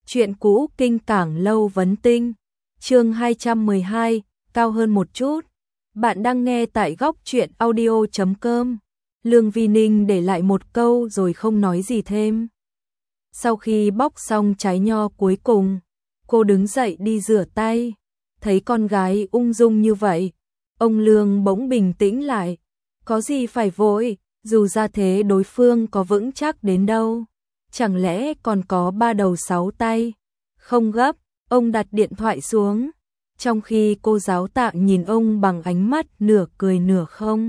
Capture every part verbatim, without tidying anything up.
Chuyện cũ kinh cảng lâu vấn tinh. Chương hai trăm mười hai, cao hơn một chút. Bạn đang nghe tại góc truyện audio chấm com. Lương Vi Ninh để lại một câu rồi không nói gì thêm. Sau khi bóc xong trái nho cuối cùng, cô đứng dậy đi rửa tay. Thấy con gái ung dung như vậy, ông Lương bỗng bình tĩnh lại. Có gì phải vội, dù ra thế đối phương có vững chắc đến đâu. Chẳng lẽ còn có ba đầu sáu tay? Không gấp, ông đặt điện thoại xuống. Trong khi cô giáo Tạng nhìn ông bằng ánh mắt nửa cười nửa không.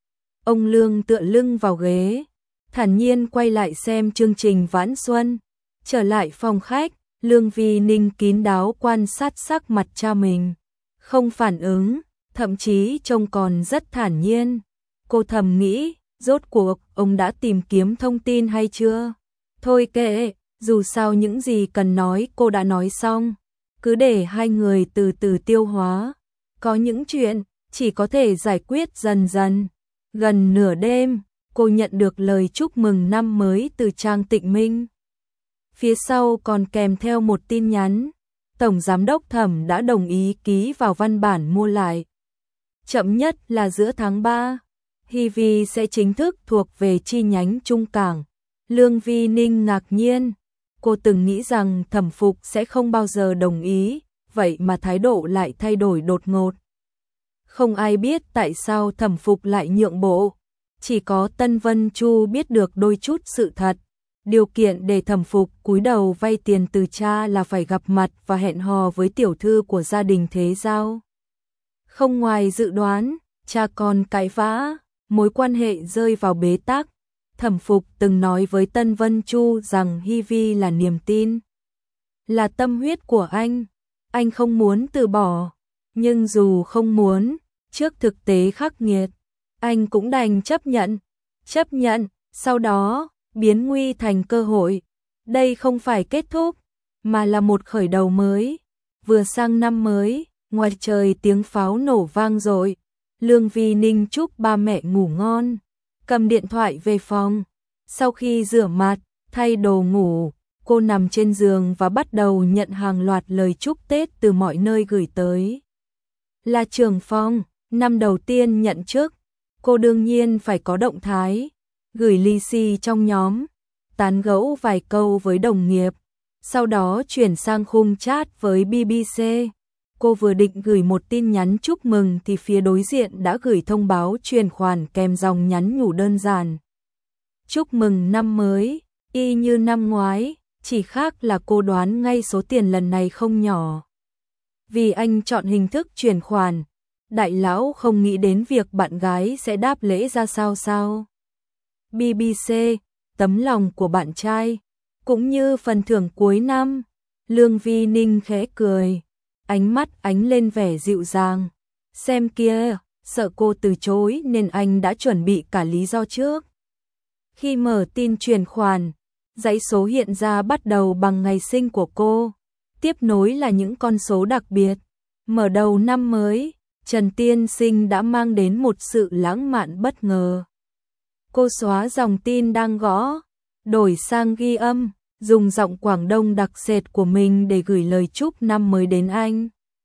Ông Lương tựa lưng vào ghế, thản nhiên quay lại xem chương trình Vãn Xuân. Trở lại phòng khách, Lương Vi Ninh kín đáo quan sát sắc mặt cha mình. Không phản ứng, thậm chí trông còn rất thản nhiên. Cô thầm nghĩ, rốt cuộc ông đã tìm kiếm thông tin hay chưa? Thôi kệ, dù sao những gì cần nói cô đã nói xong. Cứ để hai người từ từ tiêu hóa. Có những chuyện chỉ có thể giải quyết dần dần. Gần nửa đêm, cô nhận được lời chúc mừng năm mới từ Trang Tịnh Minh. Phía sau còn kèm theo một tin nhắn. Tổng giám đốc Thẩm đã đồng ý ký vào văn bản mua lại. Chậm nhất là giữa tháng ba, Hy Vi sẽ chính thức thuộc về chi nhánh Trung Cảng. Lương Vi Ninh ngạc nhiên. Cô từng nghĩ rằng Thẩm Phục sẽ không bao giờ đồng ý, vậy mà thái độ lại thay đổi đột ngột. Không ai biết tại sao Thẩm Phục lại nhượng bộ. Chỉ có Tân Vân Chu biết được đôi chút sự thật. Điều kiện để Thẩm Phục cúi đầu vay tiền từ cha là phải gặp mặt và hẹn hò với tiểu thư của gia đình Thế Giao. Không ngoài dự đoán, cha con cãi vã, mối quan hệ rơi vào bế tắc. Thẩm Phục từng nói với Tân Vân Chu rằng Hy Vi là niềm tin, là tâm huyết của anh. Anh không muốn từ bỏ, nhưng dù không muốn, trước thực tế khắc nghiệt, anh cũng đành chấp nhận. Chấp nhận, sau đó, biến nguy thành cơ hội. Đây không phải kết thúc, mà là một khởi đầu mới. Vừa sang năm mới, ngoài trời tiếng pháo nổ vang dội. Lương Vi Ninh chúc ba mẹ ngủ ngon. Cầm điện thoại về phòng. Sau khi rửa mặt, thay đồ ngủ, cô nằm trên giường và bắt đầu nhận hàng loạt lời chúc Tết từ mọi nơi gửi tới. Là trưởng phòng, năm đầu tiên nhận chức, cô đương nhiên phải có động thái. Gửi lì xì trong nhóm, tán gẫu vài câu với đồng nghiệp, sau đó chuyển sang khung chat với bê bê xê. Cô vừa định gửi một tin nhắn chúc mừng thì phía đối diện đã gửi thông báo chuyển khoản kèm dòng nhắn nhủ đơn giản. Chúc mừng năm mới, y như năm ngoái, chỉ khác là cô đoán ngay số tiền lần này không nhỏ. Vì anh chọn hình thức chuyển khoản, đại lão không nghĩ đến việc bạn gái sẽ đáp lễ ra sao sao. bê bê xê, tấm lòng của bạn trai, cũng như phần thưởng cuối năm. Lương Vi Ninh khẽ cười, ánh mắt ánh lên vẻ dịu dàng. Xem kia, sợ cô từ chối nên anh đã chuẩn bị cả lý do trước. Khi mở tin chuyển khoản, dãy số hiện ra bắt đầu bằng ngày sinh của cô. Tiếp nối là những con số đặc biệt. Mở đầu năm mới, Trần Tiên Sinh đã mang đến một sự lãng mạn bất ngờ. Cô xóa dòng tin đang gõ, đổi sang ghi âm, dùng giọng Quảng Đông đặc sệt của mình để gửi lời chúc năm mới đến anh.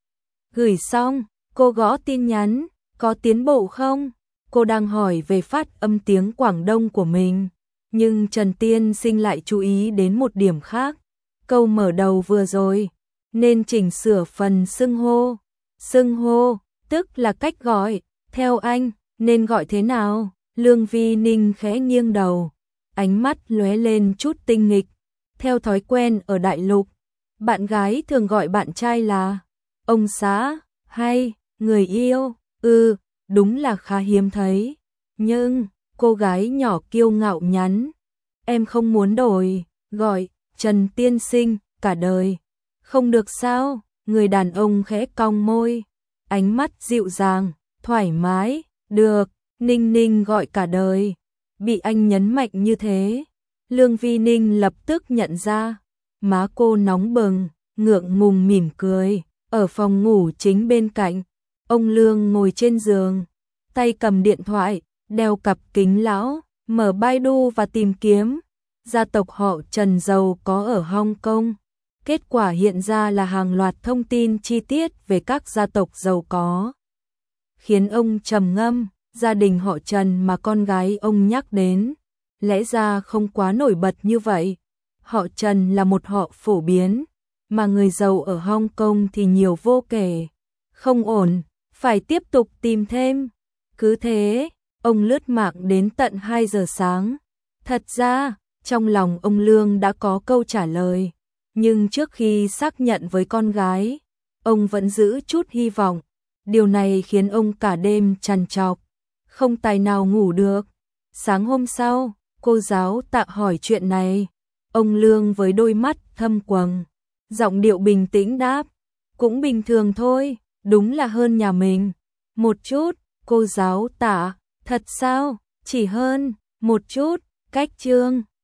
Gửi xong, cô gõ tin nhắn, có tiến bộ không? Cô đang hỏi về phát âm tiếng Quảng Đông của mình, nhưng Trần Tiên Sinh lại chú ý đến một điểm khác. Câu mở đầu vừa rồi, nên chỉnh sửa phần xưng hô. Xưng hô, tức là cách gọi, theo anh, nên gọi thế nào? Lương Vi Ninh khẽ nghiêng đầu, ánh mắt lóe lên chút tinh nghịch. Theo thói quen ở đại lục, bạn gái thường gọi bạn trai là ông xã hay người yêu. Ừ, đúng là khá hiếm thấy. Nhưng, cô gái nhỏ kiêu ngạo nhắn, em không muốn đổi, gọi Trần Tiên Sinh cả đời. Không được sao? Người đàn ông khẽ cong môi, ánh mắt dịu dàng, thoải mái. Được, Ninh Ninh gọi cả đời. Bị anh nhấn mạnh như thế, Lương Vi Ninh lập tức nhận ra. Má cô nóng bừng, ngượng ngùng mỉm cười. Ở phòng ngủ chính bên cạnh, ông Lương ngồi trên giường, tay cầm điện thoại, đeo cặp kính lão, mở Baidu và tìm kiếm. Gia tộc họ Trần giàu có ở Hong Kong. Kết quả hiện ra là hàng loạt thông tin chi tiết về các gia tộc giàu có. Khiến ông trầm ngâm, gia đình họ Trần mà con gái ông nhắc đến, lẽ ra không quá nổi bật như vậy. Họ Trần là một họ phổ biến, mà người giàu ở Hong Kong thì nhiều vô kể. Không ổn, phải tiếp tục tìm thêm. Cứ thế, ông lướt mạng đến tận hai giờ sáng. Thật ra, trong lòng ông Lương đã có câu trả lời, nhưng trước khi xác nhận với con gái, ông vẫn giữ chút hy vọng. Điều này khiến ông cả đêm trằn trọc, không tài nào ngủ được. Sáng hôm sau, cô giáo Tạ hỏi chuyện này. Ông Lương với đôi mắt thâm quầng, giọng điệu bình tĩnh đáp, cũng bình thường thôi, đúng là hơn nhà mình. Một chút, cô giáo Tạ, thật sao, chỉ hơn, một chút, cách chương.